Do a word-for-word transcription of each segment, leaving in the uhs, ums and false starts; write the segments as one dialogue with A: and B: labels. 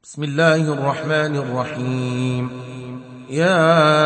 A: بسم الله الرحمن الرحيم. يا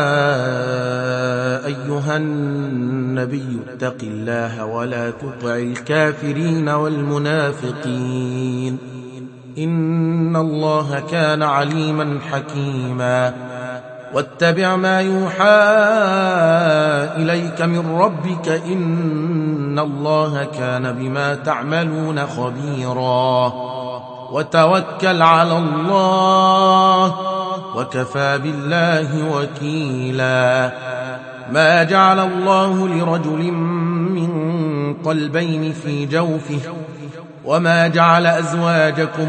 A: أيها النبي اتق الله ولا تطع الكافرين والمنافقين إن الله كان عليما حكيما. واتبع ما يوحى إليك من ربك إن الله كان بما تعملون خبيرا. وتوكل على الله وكفى بالله وكيلا. ما جعل الله لرجل من قلبين في جوفه وما جعل أزواجكم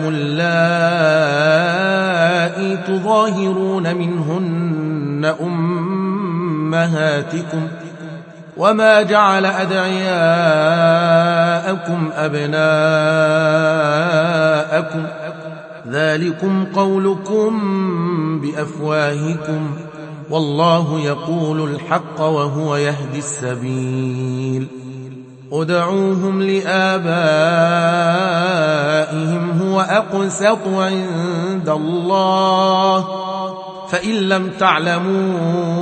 A: اللائي تظاهرون منهن أمهاتكم وما جعل أدعياءكم أبناءكم ذلكم قولكم بأفواهكم والله يقول الحق وهو يهدي السبيل. ادعوهم لآبائهم هو أقسط عند الله فإن لم تعلموا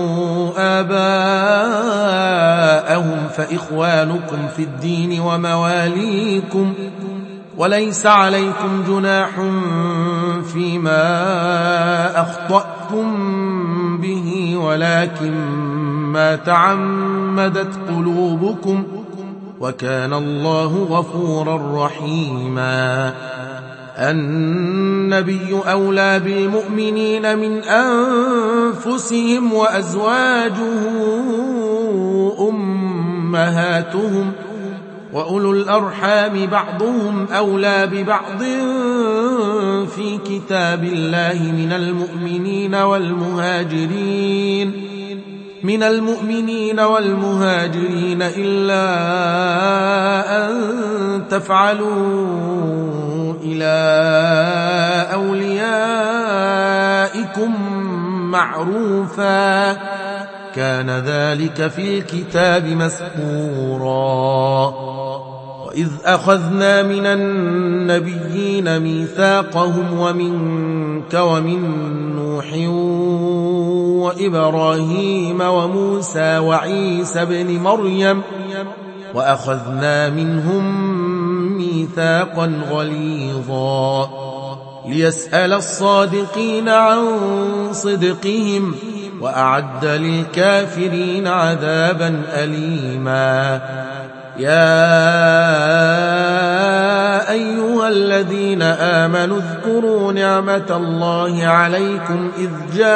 A: آباءهم فإخوانكم في الدين ومواليكم وليس عليكم جناح فيما أخطأتم به ولكن ما تعمدت قلوبكم وكان الله غفورا رحيما. النبي أولى بالمؤمنين من أنفسهم وأزواجه أمهاتهم وأولو الأرحام بعضهم أولى ببعض في كتاب الله من المؤمنين والمهاجرين من المؤمنين والمهاجرين إلا أن تفعلوا إلى أوليائكم معروفا كان ذلك في الكتاب مسطورا. وإذ أخذنا من النبيين ميثاقهم ومنك ومن نوح وإبراهيم وموسى وعيسى بن مريم وأخذنا منهم ميثاقا غليظا ليسأل الصادقين عن صدقهم وأعد للكافرين عذابا أليما. يا أيها الذين آمنوا اذكروا نعمة الله عليكم إذ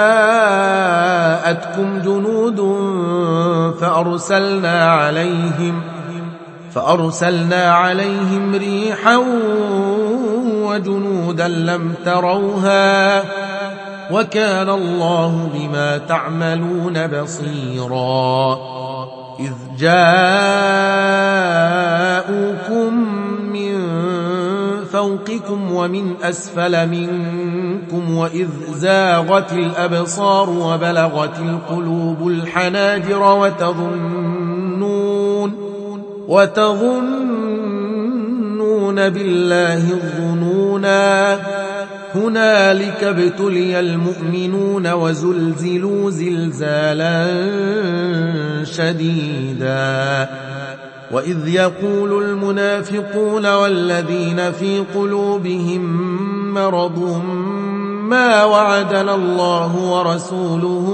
A: جاءتكم جنود فأرسلنا عليهم فأرسلنا عليهم ريحا وجنودا لم تروها وكان الله بما تعملون بصيرا. إذ جاءوكم من فوقكم ومن أسفل منكم وإذ زاغت الأبصار وبلغت القلوب الحناجر وتظنون وتظنون بالله الظنونا هنالك ابتلي المؤمنون وزلزلوا زلزالا شديدا. وإذ يقول المنافقون والذين في قلوبهم مرض ما وعدنا الله ورسوله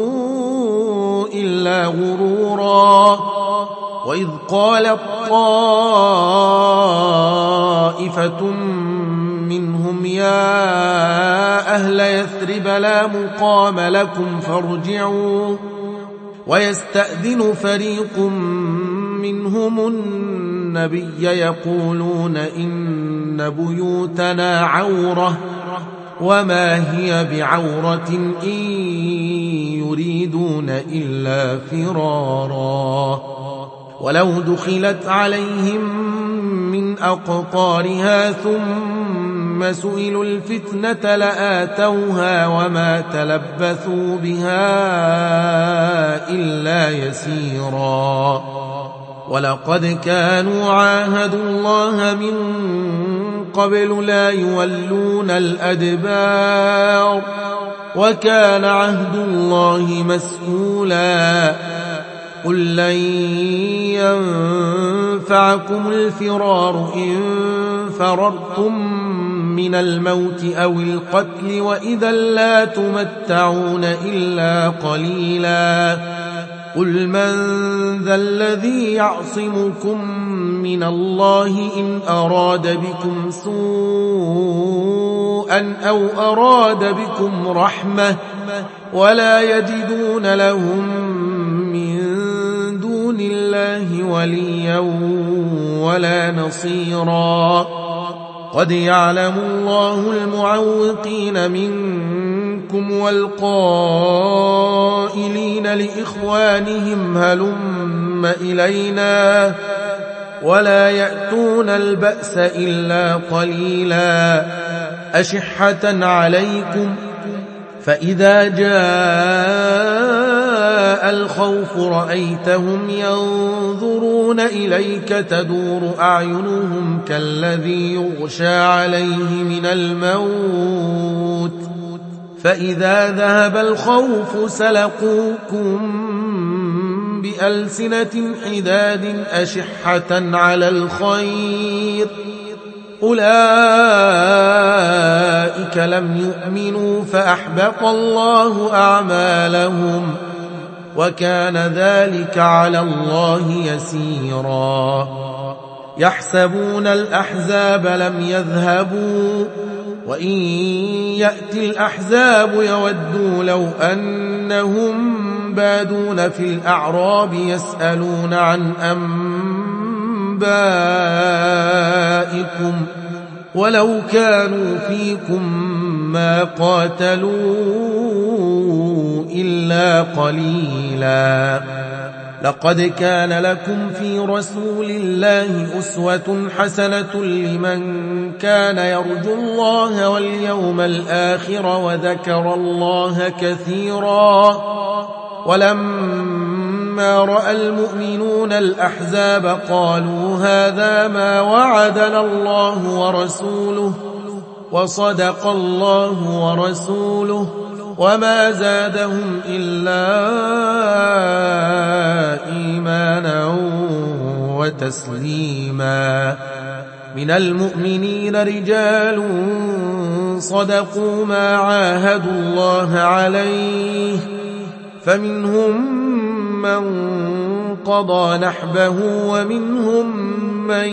A: إلا غرورا. وإذ قالت طائفة منهم يا أهل يثرب لا مقام لكم فارجعوا ويستأذن فريق منهم النبي يقولون إن بيوتنا عورة وما هي بعورة إن يريدون إلا فرارا. ولو دخلت عليهم من أقطارها ثم سئلوا الفتنة لآتوها وما تلبثوا بها إلا يسيرا. ولقد كانوا عاهدوا الله من قبل لا يولون الأدبار وكان عهد الله مسؤولا قل لن ينفعكم الفرار إن فررتم من الموت أو القتل وإذا لا تمتعون إلا قليلا قل من ذا الذي يعصمكم من الله إن أراد بكم سوءا أو أراد بكم رحمة ولا يجدون لهم من دون الله وليا ولا نصيرا قد يعلم الله المعوقين منكم والقائلين لإخوانهم هلم إلينا ولا يأتون البأس إلا قليلا أشحة عليكم فإذا جاء الخوف رأيتهم ينظرون إليك تدور أعينهم كالذي يغشى عليه من الموت فإذا ذهب الخوف سلقوكم بألسنة حداد أشحة على الخير أولئك لم يؤمنوا فأحبط الله أعمالهم وكان ذلك على الله يسيرا يحسبون الأحزاب لم يذهبوا وإن يأتي الأحزاب يودوا لو أنهم بادون في الأعراب يسألون عن أنبائكم ولو كانوا فيكم ما قاتلوا إلا قليلا لقد كان لكم في رسول الله أسوة حسنة لمن كان يرجو الله واليوم الآخر وذكر الله كثيرا ولما رأى المؤمنون الأحزاب قالوا هذا ما وعدنا الله ورسوله وصدق الله ورسوله وما زادهم إلا إيمانا وتسليما من المؤمنين رجال صدقوا ما عاهدوا الله عليه فمنهم من قضى نحبه ومنهم من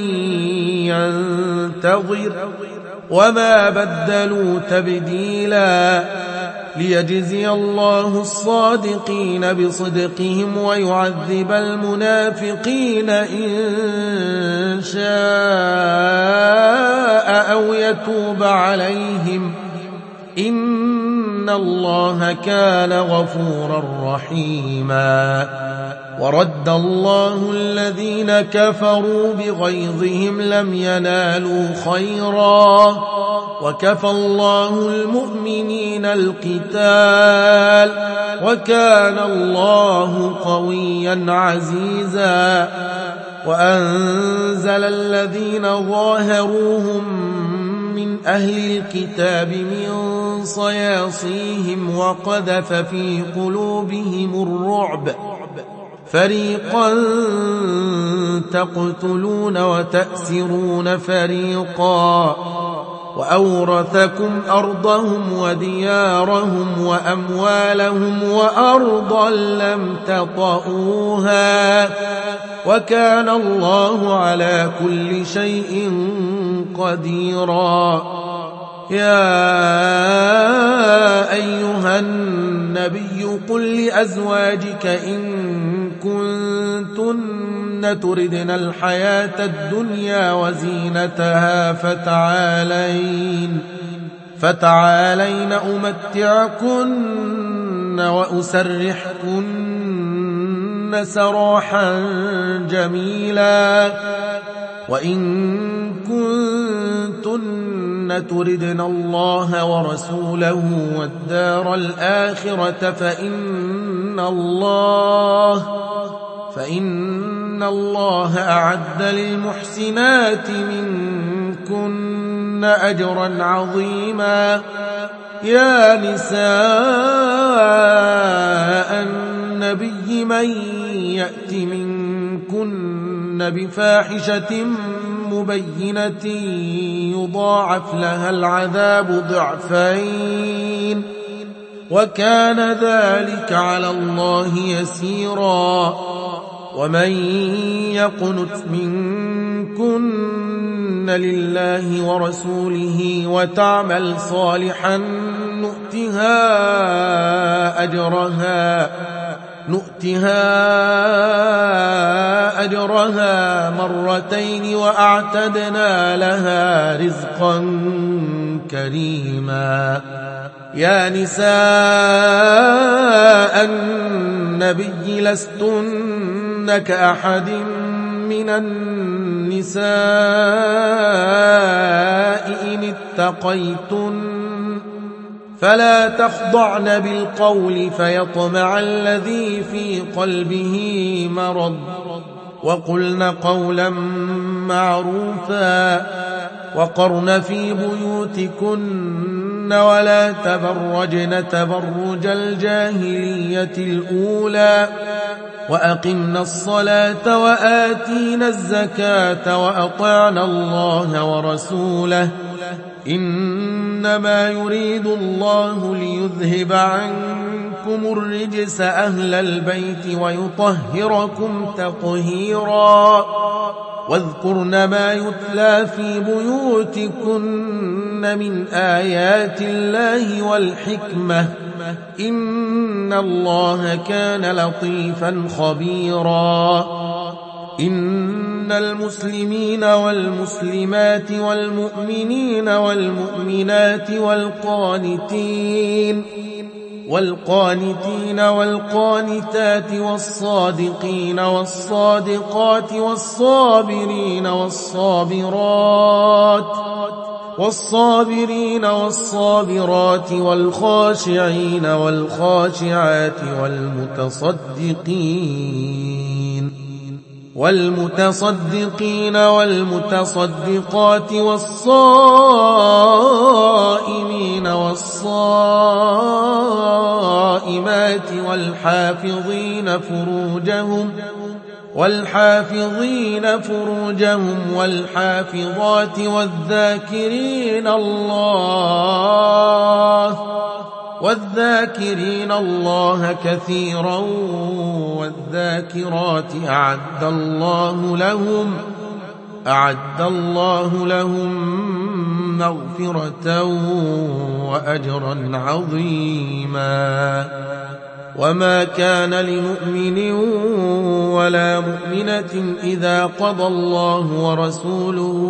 A: ينتظر وما بدلوا تبديلا ليجزي الله الصادقين بصدقهم ويعذب المنافقين إن شاء أو يتوب عليهم إن الله كان غفورا رحيما ورد الله الذين كفروا بغيظهم لم ينالوا خيرا وكفى الله المؤمنين القتال وكان الله قويا عزيزا وأنزل الذين ظاهروهم من أهل الكتاب من صياصيهم وقذف في قلوبهم الرعب فريقا تقتلون وتأسرون فريقا وأورثكم أرضهم وديارهم وأموالهم وأرضا لم تطئوها وكان الله على كل شيء قديرا يا أيها النبي قل لأزواجك إن كنتن تردن الحياة الدنيا وزينتها فتعالين فتعالين أمتعكن وأسرحكن سراحا جميلا وإن كنتن تردن الله ورسوله والدار الآخرة فإن الله فإن الله أعد للمحسنات منكن أجرا عظيما. يا نساء النبي من يأت منكن بفاحشة مبينة يضاعف لها العذاب ضعفين وكان ذلك على الله يسيرا. ومن يقنت منكن لله ورسوله وتعمل صالحا نؤتها أجرها نؤتها أجرها مرتين وأعتدنا لها رزقا كريما. يا نساء النبي لستن كأحد من النساء إن اتقيتن فلا تخضعن بالقول فيطمع الذي في قلبه مرض وقلن قولا معروفا وقرن في بيوتكن ولا تبرجن تبرج الجاهلية الأولى وأقمنا الصلاة وآتينا الزكاة وأطعنا الله ورسوله إنما يريد الله ليذهب عنكم الرجس أهل البيت ويطهركم تطهيرا. واذكرن ما يتلى في بيوتكن من آيات الله والحكمة إن الله كان لطيفا خبيرا. إن المسلمين والمسلمات والمؤمنين والمؤمنات والقانتين والقانتين والقانتات والصادقين والصادقات والصابرين والصابرات والصابرين والصابرات والخاشعين والخاشعات والمتصدقين والمتصدقين والمتصدقات والصائمين والصائمات والحافظين فروجهم والحافظين فروجهم والحافظات والذاكرين الله والذاكرين الله كثيرا والذاكرات أعد الله لهم أعد الله لهم مغفرة وأجرا عظيما. وما كان لمؤمن ولا مؤمنة إذا قضى الله ورسوله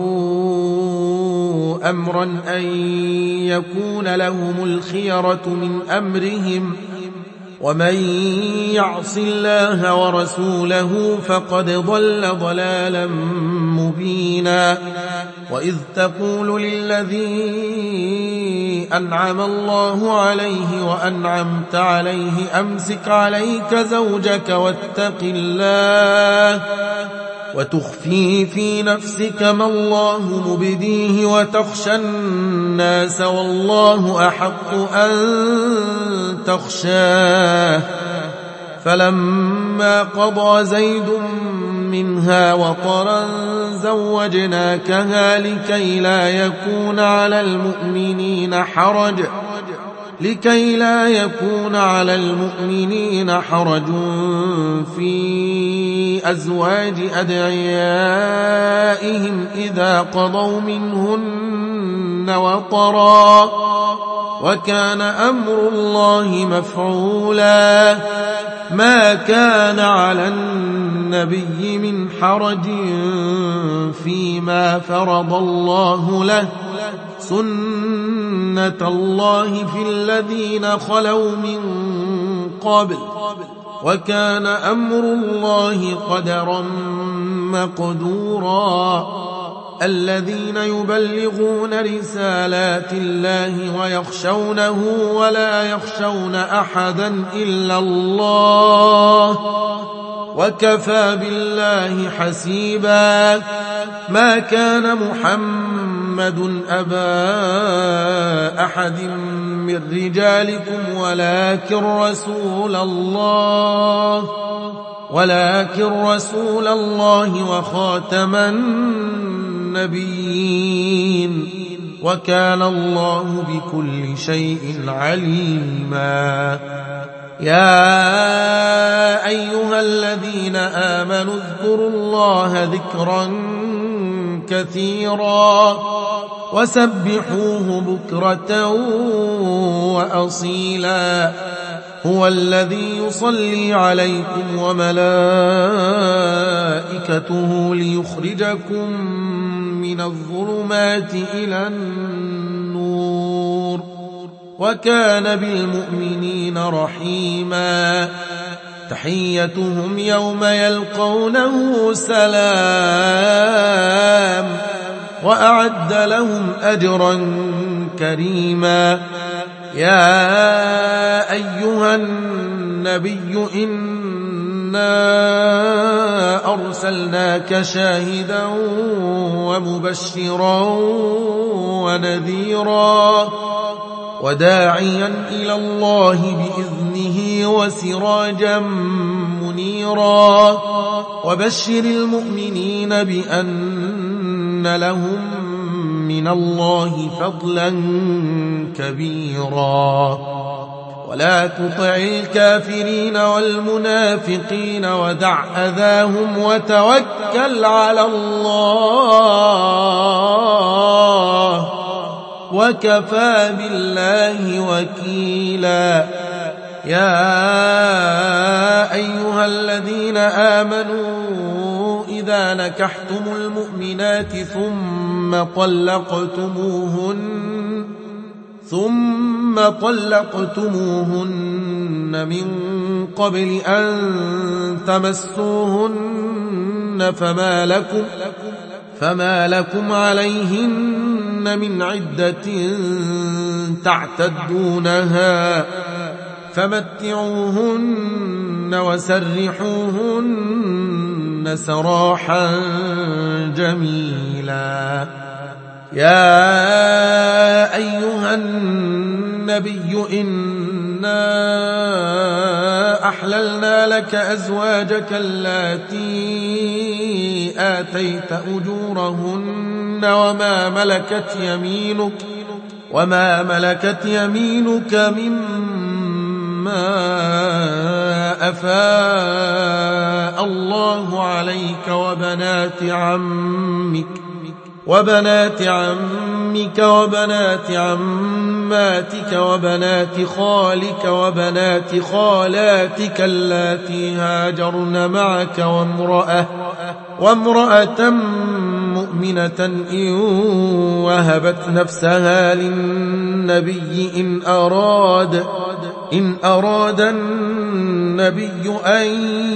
A: أمرا أن يكون لهم الخيرة من أمرهم ومن يعص الله ورسوله فقد ضل ضلالا مبينا. وإذ تقول للذي أنعم الله عليه وأنعمت عليه أمسك عليك زوجك واتق الله وتخفي في نفسك ما الله مبديه وتخشى الناس والله أحق أن تخشاه. فلما قضى زيد منها وطرا زوجناكها لكي لا يكون على المؤمنين حرج لكي لا يكون على المؤمنين حرج في أزواج أدعيائهم إذا قضوا منهن وطرا وكان أمر الله مفعولا. ما كان على النبي من حرج فيما فرض الله له سنة الله في الذين خلوا من قبل وكان أمر الله قدرا مقدورا. الذين يبلغون رسالات الله ويخشونه ولا يخشون أحدا إلا الله وكفى بالله حسيبا. ما كان محمد محمد أبا أحد من رجالكم ولكن رسول الله ولكن رسول الله وخاتم النبيين وكان الله بكل شيء عليما. يا أيها الذين آمنوا اذكروا الله ذكرا كثيرا وسبحوه بكرة وأصيلا. هو الذي يصلي عليكم وملائكته ليخرجكم من الظلمات إلى النور وكان بالمؤمنين رحيما. تحيتهم يوم يلقونه سلام وأعد لهم أجرا كريما. يا أيها النبي إنا أرسلناك شاهدا ومبشرا ونذيرا وداعيا إلى الله بإذنه وسراجا منيرا. وبشر المؤمنين بأن لهم من الله فضلا كبيرا. ولا تطع الكافرين والمنافقين ودع أذاهم وتوكل على الله وكفى بالله وكيلا. يا أيها الذين آمنوا إذا نكحتم المؤمنات ثم طلقتموهن ثم طلقتموهن من قبل أن تمسوهن فما لكم فما لكم عليهن من عدة تعتدونها فمتعوهن وسرحوهن سراحا جميلا. يا أيها النبي إنا أحللنا لك أزواجك اللاتي آتيت أجورهن وما ملكت يمينك وما ملكت يمينك مما أفاء الله عليك وبنات عمك وبنات عمك وبنات عماتك وبنات خالك وبنات خالاتك اللاتي هاجرن معك وامرأة وامرأة مؤمنة إن وهبت نفسها للنبي إن أراد إن أراد النبي أن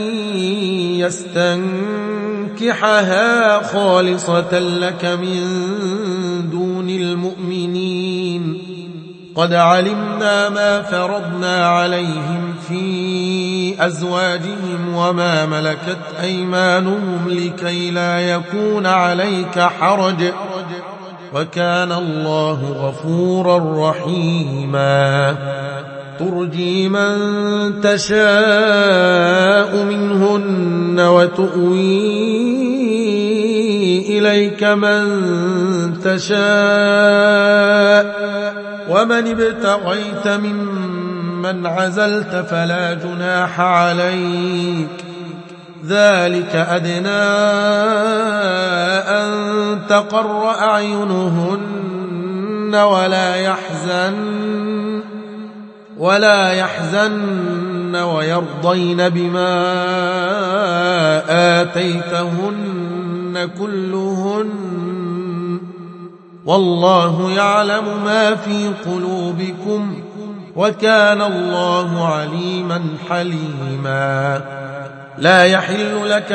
A: يستنكحها خالصة لك من دون المؤمنين. قد علمنا ما فرضنا عليهم في أزواجهم وما ملكت أيمانهم لكي لا يكون عليك حرج وكان الله غفورا رحيما. ترجي من تشاء منهن وتؤوي إليك من تشاء ومن ابتغيت ممن عزلت فلا جناح عليك. ذلك أدنى أن تقر أعينهن ولا يحزن ولا يحزن ويرضين بما آتيتهن كلهن والله يعلم ما في قلوبكم وكان الله عليما حليما. لا يحل لك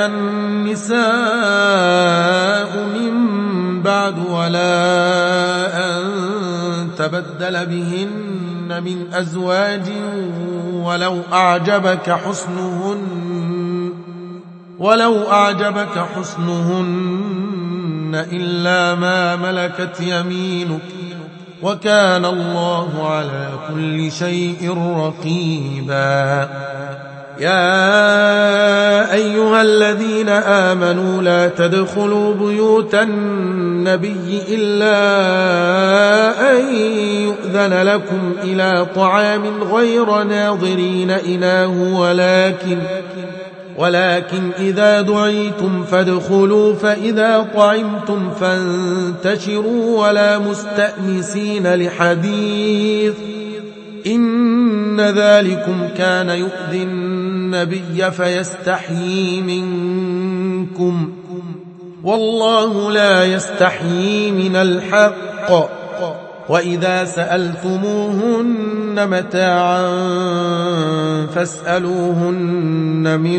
A: النساء من بعد ولا أن تبدل بهن من أزواج ولو أعجبك حسنهن ولو أعجبك حسنهن إلا ما ملكت يمينك وكان الله على كل شيء رقيبا. يا أيها الذين آمنوا لا تدخلوا بيوت النبي إلا أن يؤذن لكم إلى طعام غير ناظرين إناه ولكن ولكن إذا دعيتم فادخلوا فإذا طعمتم فانتشروا ولا مستأنسين لحديث إن ذلكم كان يؤذي النبي فيستحيي منكم والله لا يستحيي من الحق. وإذا سألتموهن متاعا فاسألوهن من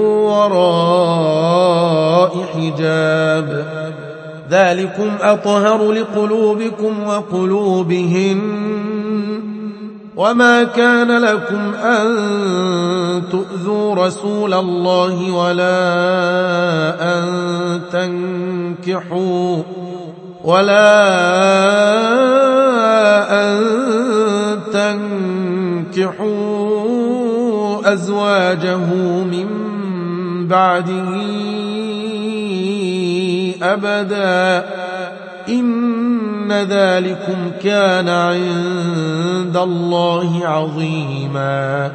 A: وراء حجاب ذلكم أطهر لقلوبكم وقلوبهن. وما كان لكم أن تؤذوا رسول الله ولا أن تنكحوا ولا أن تنكحوا أزواجه من بعده أبدا إن ذلكم كان عند الله عظيما.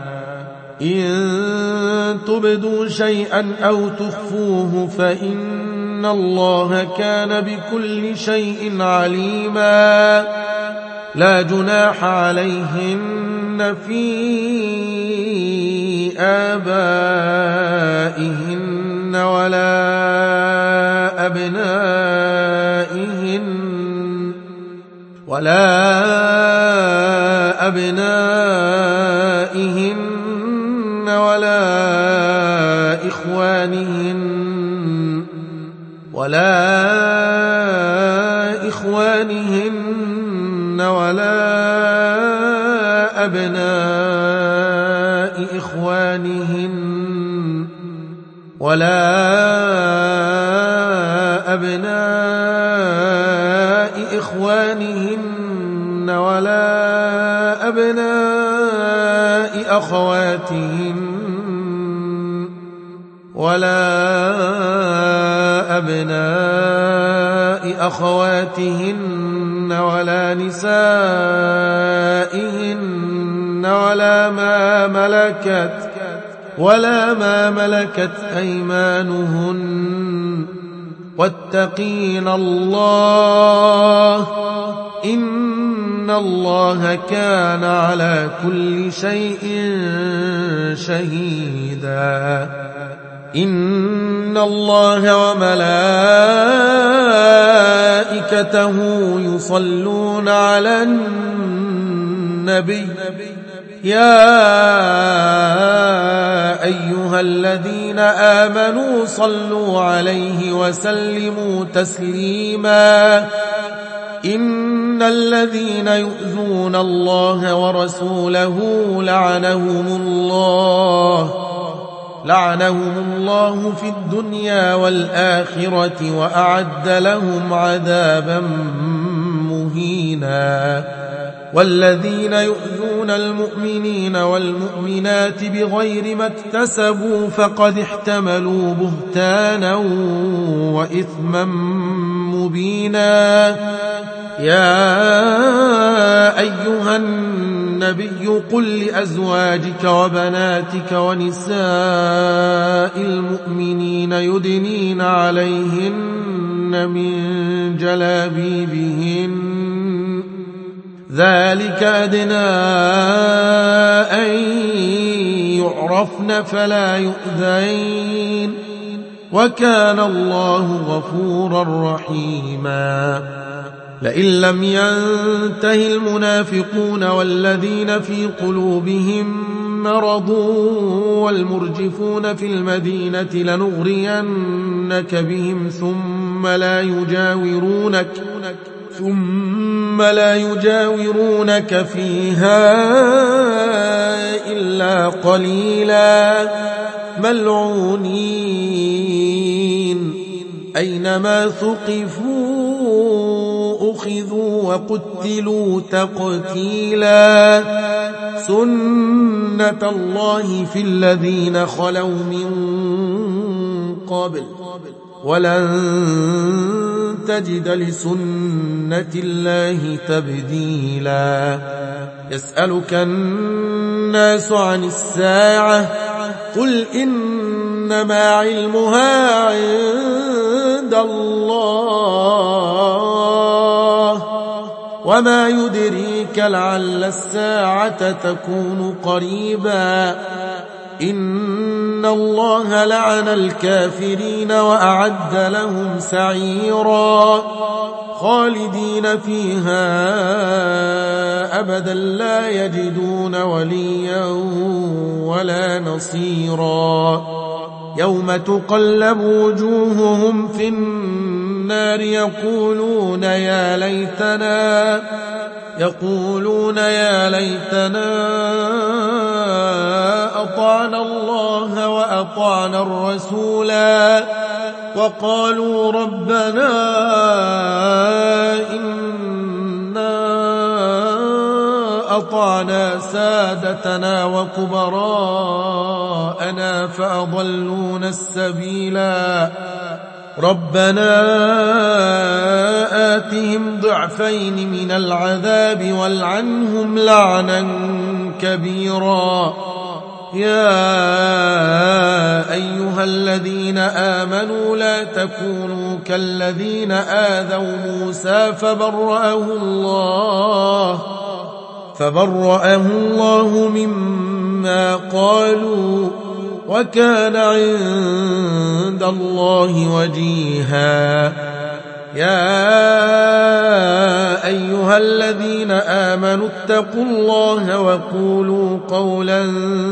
A: إن تبدوا شيئا أو تخفوه فإن الله كان بكل شيء عليما. لا جناح عليهن في آبائهن ولا أبنائهن ولا أبنائهن ولا إخوانهن ولا إخوانهن ولا أبناء إخوانهن ولا أبناء إخوانهن ولا أبناء أخواتهن ولا أبناء أخواتهن ولا نسائهن ولا ما ملكت ولا ما ملكت أيمانهن واتقين الله إن الله كان على كل شيء شهيدا. إن الله وملائكته يصلون على النبي يا أيها الذين آمنوا صلوا عليه وسلموا تسليما. إن الذين يؤذون الله ورسوله لعنهم الله لعنهم الله في الدنيا والآخرة وأعد لهم عذابا مهينا. والذين يؤذون المؤمنين والمؤمنات بغير ما اكتسبوا فقد احتملوا بهتانا وإثما مبينا. يا أيها النبي قل لأزواجك وبناتك ونساء المؤمنين يدنين عليهن من جلابيبهن ذلك أدنى أن يعرفن فلا يؤذين وكان الله غفورا رحيما. لئن لم ينته المنافقون والذين في قلوبهم مرض والمرجفون في المدينة لنغرينك بهم ثم لا يجاورونك ثم لا يجاورونك فيها إلا قليلا ملعونين أينما ثقفوا أخذوا وقتلوا تقتيلا سنة الله في الذين خلوا من قبل ولن تجد لسنة الله تبديلا يسألك الناس عن الساعة قل إنما علمها عند الله وما يدريك لعل الساعة تكون قريبا إن الله لعن الكافرين وأعد لهم سعيرا خالدين فيها أبدا لا يجدون وليا ولا نصيرا يوم تقلب وجوههم في النار يقولون يا ليتنا يقولون يا ليتنا أطعنا الله وأطعنا الرسولا وقالوا ربنا إنا أطعنا سادتنا وكبراءنا فأضلونا السبيلا ربنا آتهم ضعفين من العذاب والعنهم لعنا كبيرا يا أيها الذين آمنوا لا تكونوا كالذين آذوا موسى فبرأه الله فبرأه الله مما قالوا وكان عند الله وجيها يا أيها الذين آمنوا اتقوا الله وقولوا قولا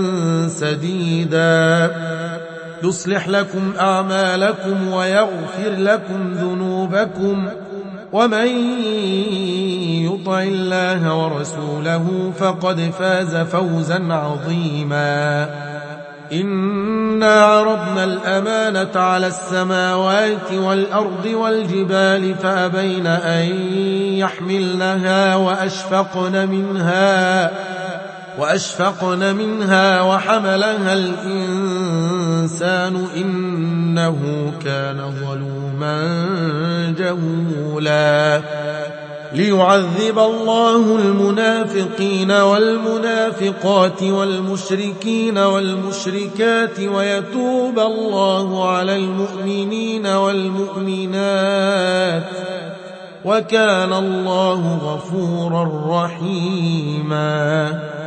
A: سديدا يصلح لكم أعمالكم ويغفر لكم ذنوبكم ومن يطع الله ورسوله فقد فاز فوزا عظيما إنا عرضنا الأمانة على السماوات والأرض والجبال فأبين أن يحملنها وأشفقن منها وأشفقن منها وحملها الإنسان إنه كان ظلوما جهولا ليعذب الله المنافقين والمنافقات والمشركين والمشركات ويتوب الله على المؤمنين والمؤمنات وكان الله غفورا رحيما.